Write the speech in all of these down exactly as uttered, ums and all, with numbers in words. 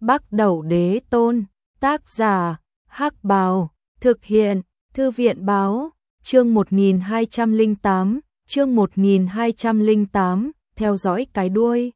Bắc Đẩu Đế Tôn, tác giả, Hắc Bào, thực hiện, Thư viện báo, chương một nghìn hai trăm lẻ tám, chương một nghìn hai trăm lẻ tám, theo dõi cái đuôi.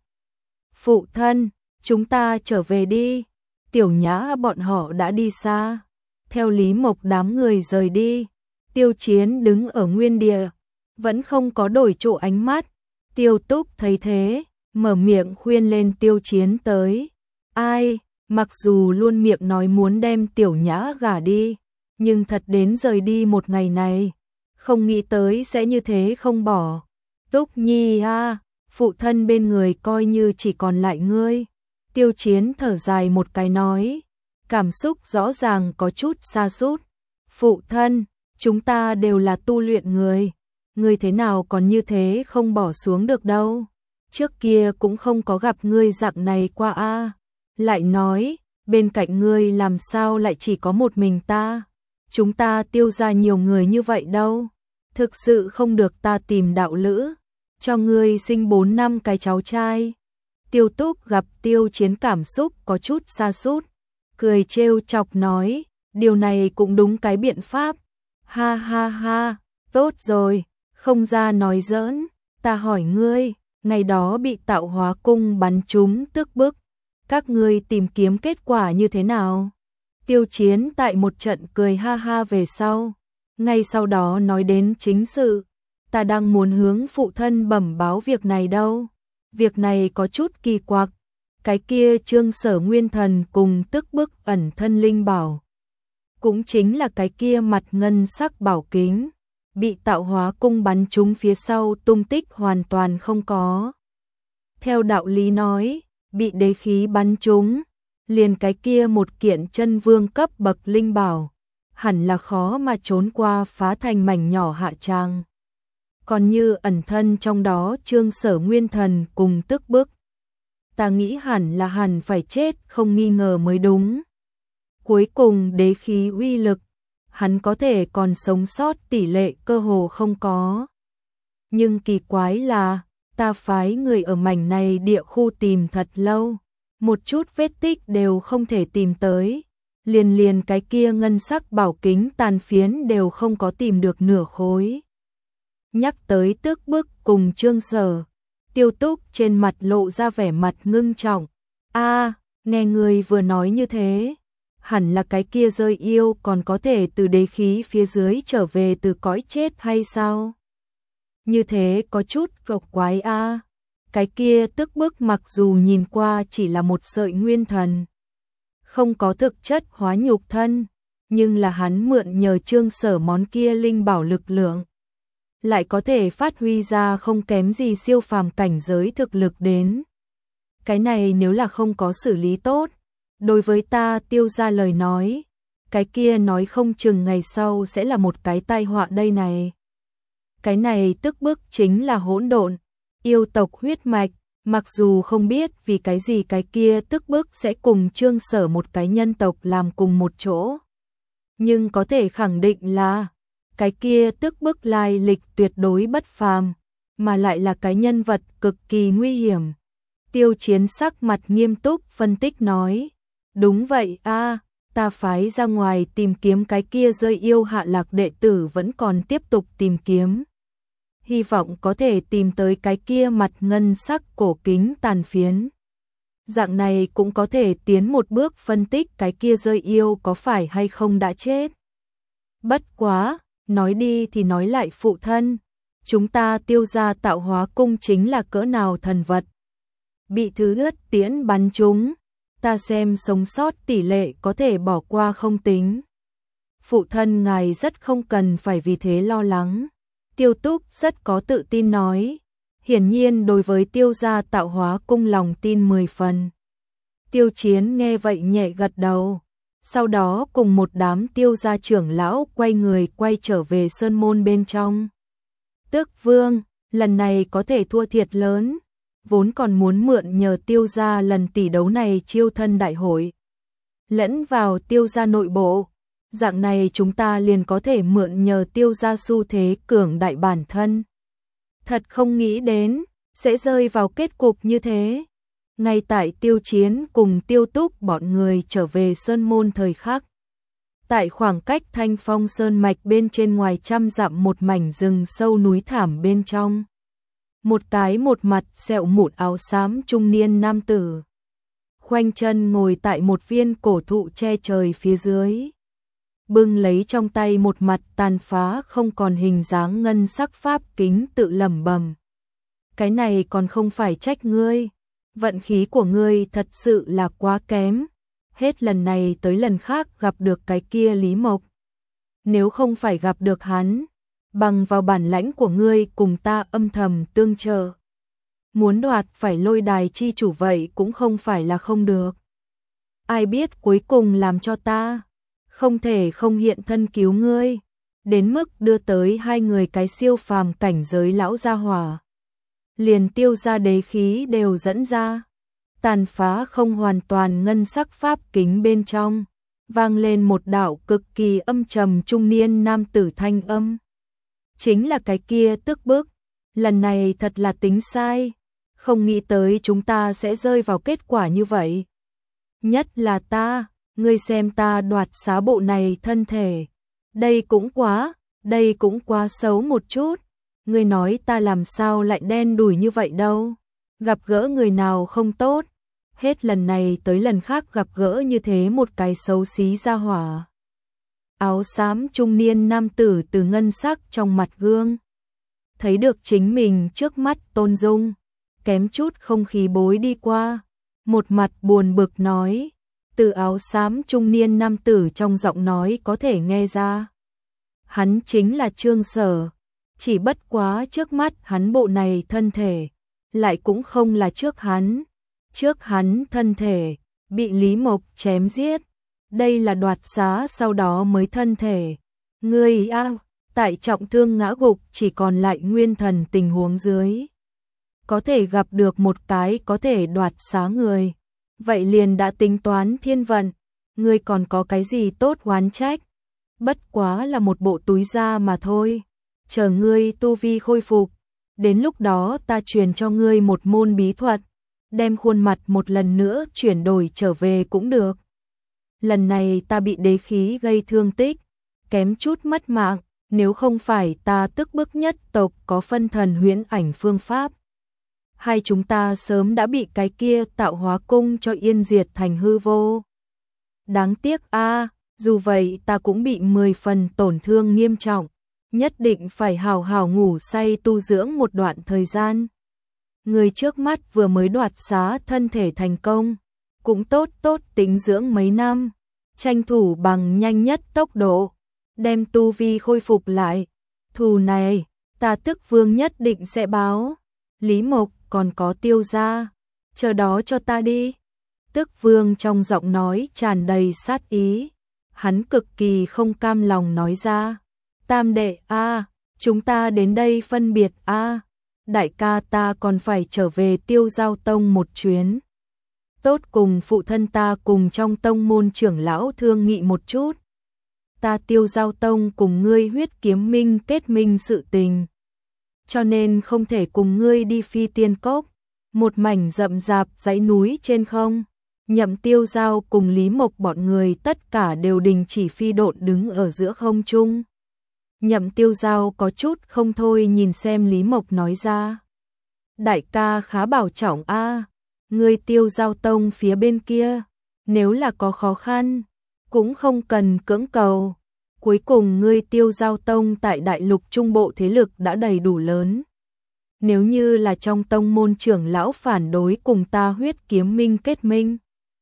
Phụ thân, chúng ta trở về đi. Tiểu Nhã bọn họ đã đi xa. Theo Lý Mộc đám người rời đi, Tiêu Chiến đứng ở nguyên địa, vẫn không có đổi chỗ ánh mắt. Tiêu Túc thấy thế, mở miệng khuyên lên Tiêu Chiến tới. Ai, mặc dù luôn miệng nói muốn đem Tiểu Nhã gả đi, nhưng thật đến rời đi một ngày này, không nghĩ tới sẽ như thế không bỏ. Túc Nhi a, phụ thân bên người coi như chỉ còn lại ngươi. Tiêu Chiến thở dài một cái nói, cảm xúc rõ ràng có chút sa sút. Phụ thân, chúng ta đều là tu luyện người, ngươi thế nào còn như thế không bỏ xuống được đâu. Trước kia cũng không có gặp ngươi dạng này qua a. Lại nói, bên cạnh ngươi làm sao lại chỉ có một mình ta? Chúng ta Tiêu gia nhiều người như vậy đâu. Thực sự không được ta tìm đạo lữ, cho ngươi sinh bốn năm cái cháu trai. Tiêu Túc gặp Tiêu Chiến cảm xúc có chút sa sút, cười trêu chọc nói, điều này cũng đúng cái biện pháp. Ha ha ha, tốt rồi, không ra nói giỡn, ta hỏi ngươi, ngày đó bị Tạo Hóa cung bắn trúng tức bức, các ngươi tìm kiếm kết quả như thế nào? Tiêu Chiến tại một trận cười ha ha về sau, ngay sau đó nói đến chính sự, ta đang muốn hướng phụ thân bẩm báo việc này đâu. Việc này có chút kỳ quặc, cái kia Trương Sở Nguyên Thần cùng tức bức ẩn thân linh bảo, cũng chính là cái kia mặt ngân sắc bảo kính, bị Tạo Hóa cung bắn trúng phía sau tung tích hoàn toàn không có. Theo đạo lý nói, bị đế khí bắn trúng, liền cái kia một kiện chân vương cấp bậc linh bảo, hẳn là khó mà trốn qua phá thành mảnh nhỏ hạ tràng. Còn như ẩn thân trong đó Trương Sở Nguyên Thần cùng tức bức, ta nghĩ hẳn là hẳn phải chết không nghi ngờ mới đúng. Cuối cùng đế khí uy lực, hắn có thể còn sống sót tỷ lệ cơ hồ không có. Nhưng kỳ quái là, ta phái người ở mảnh này địa khu tìm thật lâu, một chút vết tích đều không thể tìm tới, liền liền cái kia ngân sắc bảo kính tàn phiến đều không có tìm được nửa khối. Nhắc tới tức bức cùng Trương Sở, Tiêu Túc trên mặt lộ ra vẻ mặt ngưng trọng. A, nghe người vừa nói như thế, hẳn là cái kia rơi yêu còn có thể từ đế khí phía dưới trở về từ cõi chết hay sao? Như thế có chút độc quái a. Cái kia tức bức mặc dù nhìn qua chỉ là một sợi nguyên thần, không có thực chất hóa nhục thân, nhưng là hắn mượn nhờ Trương Sở món kia linh bảo lực lượng, lại có thể phát huy ra không kém gì siêu phàm cảnh giới thực lực đến. Cái này nếu là không có xử lý tốt, đối với ta Tiêu gia lời nói, cái kia nói không chừng ngày sau sẽ là một cái tai họa đây này. Cái này tức bức chính là hỗn độn, yêu tộc huyết mạch, mặc dù không biết vì cái gì cái kia tức bức sẽ cùng Trương Sở một cái nhân tộc làm cùng một chỗ, nhưng có thể khẳng định là cái kia tức bức lai lịch tuyệt đối bất phàm, mà lại là cái nhân vật cực kỳ nguy hiểm. Tiêu Chiến sắc mặt nghiêm túc phân tích nói, đúng vậy a, ta phái ra ngoài tìm kiếm cái kia rơi yêu hạ lạc đệ tử vẫn còn tiếp tục tìm kiếm. Hy vọng có thể tìm tới cái kia mặt ngân sắc cổ kính tàn phiến. Dạng này cũng có thể tiến một bước phân tích cái kia rơi yêu có phải hay không đã chết. Bất quá, nói đi thì nói lại phụ thân, chúng ta Tiêu gia Tạo Hóa cung chính là cỡ nào thần vật. Bị thứ ướt tiễn bắn trúng, ta xem sống sót tỷ lệ có thể bỏ qua không tính. Phụ thân ngài rất không cần phải vì thế lo lắng. Tiêu Túc rất có tự tin nói, hiển nhiên đối với Tiêu gia Tạo Hóa cung lòng tin mười phần. Tiêu Chiến nghe vậy nhẹ gật đầu, sau đó cùng một đám Tiêu gia trưởng lão quay người quay trở về sơn môn bên trong. Tước Vương, lần này có thể thua thiệt lớn, vốn còn muốn mượn nhờ Tiêu gia lần tỷ đấu này chiêu thân đại hội, lẫn vào Tiêu gia nội bộ. Dạng này chúng ta liền có thể mượn nhờ Tiêu gia xu thế cường đại bản thân. Thật không nghĩ đến, sẽ rơi vào kết cục như thế. Ngay tại Tiêu Chiến cùng Tiêu Túc bọn người trở về Sơn Môn thời khắc. Tại khoảng cách Thanh Phong Sơn mạch bên trên ngoài trăm dặm một mảnh rừng sâu núi thảm bên trong. Một cái một mặt sẹo mụn áo xám trung niên nam tử. Khoanh chân ngồi tại một viên cổ thụ che trời phía dưới. Bưng lấy trong tay một mặt tàn phá không còn hình dáng ngân sắc pháp kính tự lẩm bẩm. Cái này còn không phải trách ngươi. Vận khí của ngươi thật sự là quá kém. Hết lần này tới lần khác gặp được cái kia Lý Mộc. Nếu không phải gặp được hắn, bằng vào bản lãnh của ngươi cùng ta âm thầm tương trợ. Muốn đoạt phải lôi đài chi chủ vậy cũng không phải là không được. Ai biết cuối cùng làm cho ta không thể không hiện thân cứu ngươi, đến mức đưa tới hai người cái siêu phàm cảnh giới lão gia hỏa. Liền Tiêu gia đế khí đều dẫn ra. Tàn phá không hoàn toàn ngân sắc pháp kính bên trong, vang lên một đạo cực kỳ âm trầm trung niên nam tử thanh âm. Chính là cái kia tức bức, lần này thật là tính sai, không nghĩ tới chúng ta sẽ rơi vào kết quả như vậy. Nhất là ta, ngươi xem ta đoạt xá bộ này thân thể, đây cũng quá, đây cũng quá xấu một chút, ngươi nói ta làm sao lại đen đủi như vậy đâu, gặp gỡ người nào không tốt. Hết lần này tới lần khác gặp gỡ như thế một cái xấu xí ra hỏa. Áo xám trung niên nam tử từ ngân sắc trong mặt gương. Thấy được chính mình trước mắt Tôn Dung, kém chút không khí bối đi qua. Một mặt buồn bực nói, từ áo xám trung niên nam tử trong giọng nói có thể nghe ra. Hắn chính là Trương Sở, chỉ bất quá trước mắt hắn bộ này thân thể, lại cũng không là trước hắn. Trước hắn thân thể, bị Lý Mộc chém giết. Đây là đoạt xá sau đó mới thân thể. Ngươi a, tại trọng thương ngã gục chỉ còn lại nguyên thần tình huống dưới. Có thể gặp được một cái có thể đoạt xá người. Vậy liền đã tính toán thiên vận. Ngươi còn có cái gì tốt oán trách. Bất quá là một bộ túi da mà thôi. Chờ ngươi tu vi khôi phục. Đến lúc đó ta truyền cho ngươi một môn bí thuật. Đem khuôn mặt một lần nữa chuyển đổi trở về cũng được. Lần này ta bị đế khí gây thương tích, kém chút mất mạng, nếu không phải ta tức bức nhất tộc có phân thần huyễn ảnh phương pháp. Hai chúng ta sớm đã bị cái kia tạo hóa cung cho yên diệt thành hư vô. Đáng tiếc a, dù vậy ta cũng bị mười phần tổn thương nghiêm trọng, nhất định phải hào hào ngủ say tu dưỡng một đoạn thời gian. Người trước mắt vừa mới đoạt xá thân thể thành công, cũng tốt tốt tính dưỡng mấy năm, tranh thủ bằng nhanh nhất tốc độ, đem tu vi khôi phục lại. Thù này, ta Tức Vương nhất định sẽ báo. Lý Mộc còn có Tiêu gia, chờ đó cho ta đi. Tức Vương trong giọng nói tràn đầy sát ý, hắn cực kỳ không cam lòng nói ra. Tam đệ a, chúng ta đến đây phân biệt a. Đại ca ta còn phải trở về Tiêu Giao Tông một chuyến. Tốt cùng phụ thân ta cùng trong tông môn trưởng lão thương nghị một chút. Ta Tiêu Giao Tông cùng ngươi huyết kiếm minh kết minh sự tình. Cho nên không thể cùng ngươi đi Phi Tiên Cốc. Một mảnh rậm rạp dãy núi trên không. Nhậm Tiêu Giao cùng Lý Mộc bọn người tất cả đều đình chỉ phi độn đứng ở giữa không trung. Nhậm Tiêu Giao có chút không thôi nhìn xem Lý Mộc nói ra. Đại ca khá bảo trọng a, ngươi Tiêu Giao Tông phía bên kia, nếu là có khó khăn, cũng không cần cưỡng cầu. Cuối cùng ngươi Tiêu Giao Tông tại đại lục trung bộ thế lực đã đầy đủ lớn. Nếu như là trong tông môn trưởng lão phản đối cùng ta huyết kiếm minh kết minh,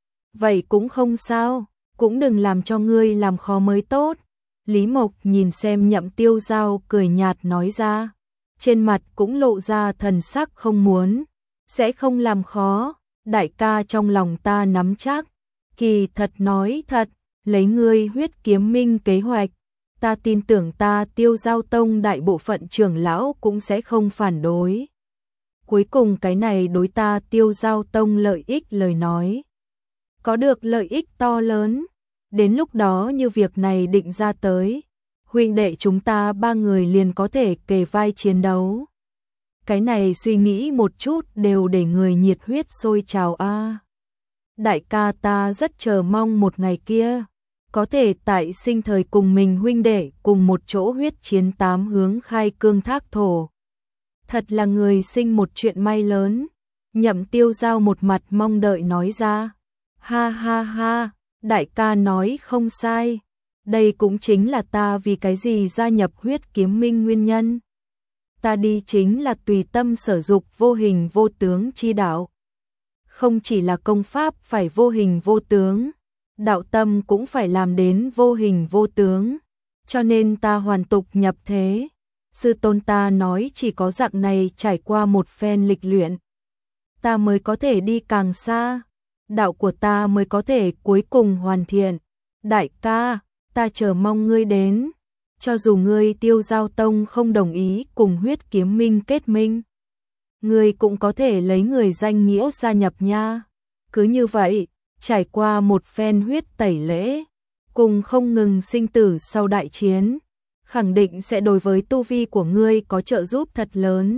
vậy cũng không sao, cũng đừng làm cho ngươi làm khó mới tốt. Lý Mộc nhìn xem Nhậm Tiêu Giao cười nhạt nói ra, trên mặt cũng lộ ra thần sắc không muốn, sẽ không làm khó, đại ca trong lòng ta nắm chắc, kỳ thật nói thật, lấy ngươi huyết kiếm minh kế hoạch, ta tin tưởng ta Tiêu Giao Tông đại bộ phận trưởng lão cũng sẽ không phản đối. Cuối cùng cái này đối ta Tiêu Giao Tông lợi ích lời nói, có được lợi ích to lớn. Đến lúc đó như việc này định ra tới, huynh đệ chúng ta ba người liền có thể kề vai chiến đấu. cái này suy nghĩ một chút đều để người nhiệt huyết sôi trào a. Đại ca ta rất chờ mong một ngày kia, có thể tại sinh thời cùng mình huynh đệ cùng một chỗ huyết chiến tám hướng khai cương thác thổ. Thật là người sinh một chuyện may lớn. Nhậm Tiêu Giao một mặt mong đợi nói ra. Ha ha ha, đại ca nói không sai. Đây cũng chính là ta vì cái gì gia nhập huyết kiếm minh nguyên nhân. Ta đi chính là tùy tâm sở dục vô hình vô tướng chi đạo. Không chỉ là công pháp phải vô hình vô tướng, đạo tâm cũng phải làm đến vô hình vô tướng. Cho nên ta hoàn tục nhập thế. Sư tôn ta nói chỉ có dạng này trải qua một phen lịch luyện, ta mới có thể đi càng xa, đạo của ta mới có thể cuối cùng hoàn thiện. Đại ca, ta chờ mong ngươi đến, cho dù ngươi Tiêu Giao Tông không đồng ý cùng huyết kiếm minh kết minh, ngươi cũng có thể lấy người danh nghĩa gia nhập nha. Cứ như vậy, trải qua một phen huyết tẩy lễ, cùng không ngừng sinh tử sau đại chiến, khẳng định sẽ đối với tu vi của ngươi có trợ giúp thật lớn.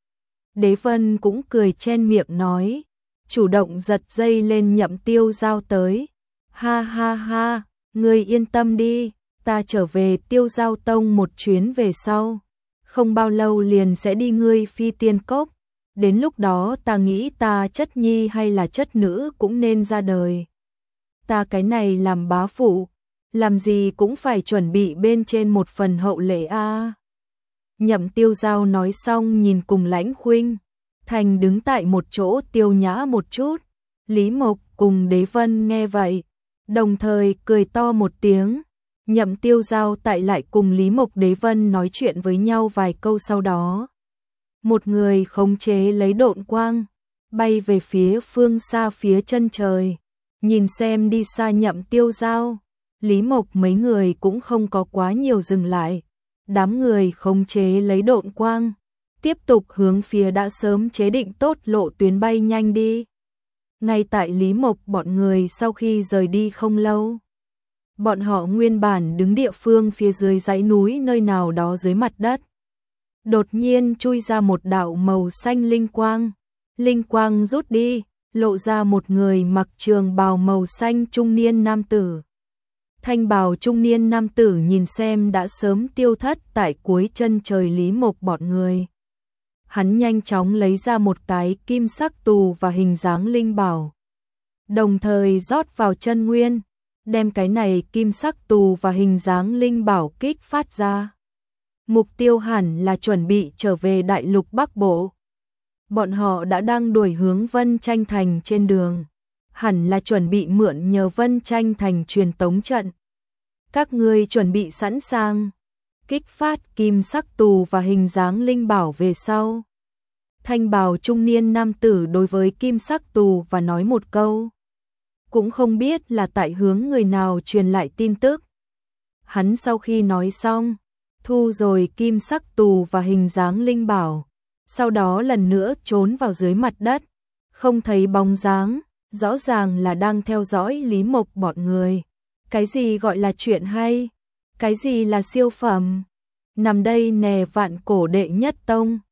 Đế Vân cũng cười chen miệng nói, chủ động giật dây lên Nhậm Tiêu Giao tới. Ha ha ha, ngươi yên tâm đi, ta trở về Tiêu Giao Tông một chuyến về sau, không bao lâu liền sẽ đi ngươi phi tiên cốc. Đến lúc đó ta nghĩ ta chất nhi hay là chất nữ cũng nên ra đời. Ta cái này làm bá phụ, làm gì cũng phải chuẩn bị bên trên một phần hậu lễ a. Nhậm Tiêu Giao nói xong nhìn cùng Lãnh Khuynh Thành đứng tại một chỗ tiêu nhã một chút. Lý Mộc cùng Đế Vân nghe vậy, đồng thời cười to một tiếng. Nhậm Tiêu Giao tại lại cùng Lý Mộc Đế Vân nói chuyện với nhau vài câu sau đó. Một người khống chế lấy độn quang, bay về phía phương xa phía chân trời. Nhìn xem đi xa Nhậm Tiêu Giao, Lý Mộc mấy người cũng không có quá nhiều dừng lại. Đám người khống chế lấy độn quang, tiếp tục hướng phía đã sớm chế định tốt lộ tuyến bay nhanh đi. Ngay tại Lý Mộc bọn người sau khi rời đi không lâu, bọn họ nguyên bản đứng địa phương phía dưới dãy núi nơi nào đó dưới mặt đất. Đột nhiên chui ra một đạo màu xanh linh quang, linh quang rút đi, lộ ra một người mặc trường bào màu xanh trung niên nam tử. Thanh bào trung niên nam tử nhìn xem đã sớm tiêu thất tại cuối chân trời Lý Mộc bọn người. Hắn nhanh chóng lấy ra một cái kim sắc tù và hình dáng linh bảo, đồng thời rót vào chân nguyên, đem cái này kim sắc tù và hình dáng linh bảo kích phát ra. Mục tiêu hẳn là chuẩn bị trở về đại lục Bắc Bộ. Bọn họ đã đang đuổi hướng Vân Tranh Thành trên đường, hẳn là chuẩn bị mượn nhờ Vân Tranh Thành truyền tống trận. Các ngươi chuẩn bị sẵn sàng. Kích phát kim sắc tù và hình dáng linh bảo về sau, thanh bào trung niên nam tử đối với kim sắc tù và nói một câu. Cũng không biết là tại hướng người nào truyền lại tin tức. Hắn sau khi nói xong, thu rồi kim sắc tù và hình dáng linh bảo, sau đó lần nữa trốn vào dưới mặt đất, không thấy bóng dáng, rõ ràng là đang theo dõi Lý Mộc bọn người. Cái gì gọi là chuyện hay? Cái gì là siêu phẩm? Nằm đây nè vạn cổ đệ nhất tông.